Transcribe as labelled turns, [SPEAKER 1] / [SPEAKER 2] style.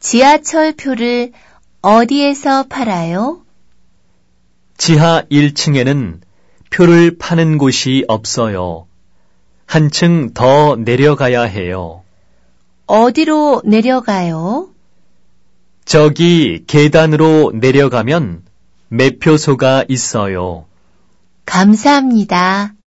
[SPEAKER 1] 지하철 표를 어디에서 팔아요?
[SPEAKER 2] 지하 1층에는 표를 파는 곳이 없어요. 한층 더 내려가야 해요.
[SPEAKER 1] 어디로 내려가요?
[SPEAKER 2] 저기 계단으로 내려가면 매표소가 있어요.
[SPEAKER 1] 감사합니다.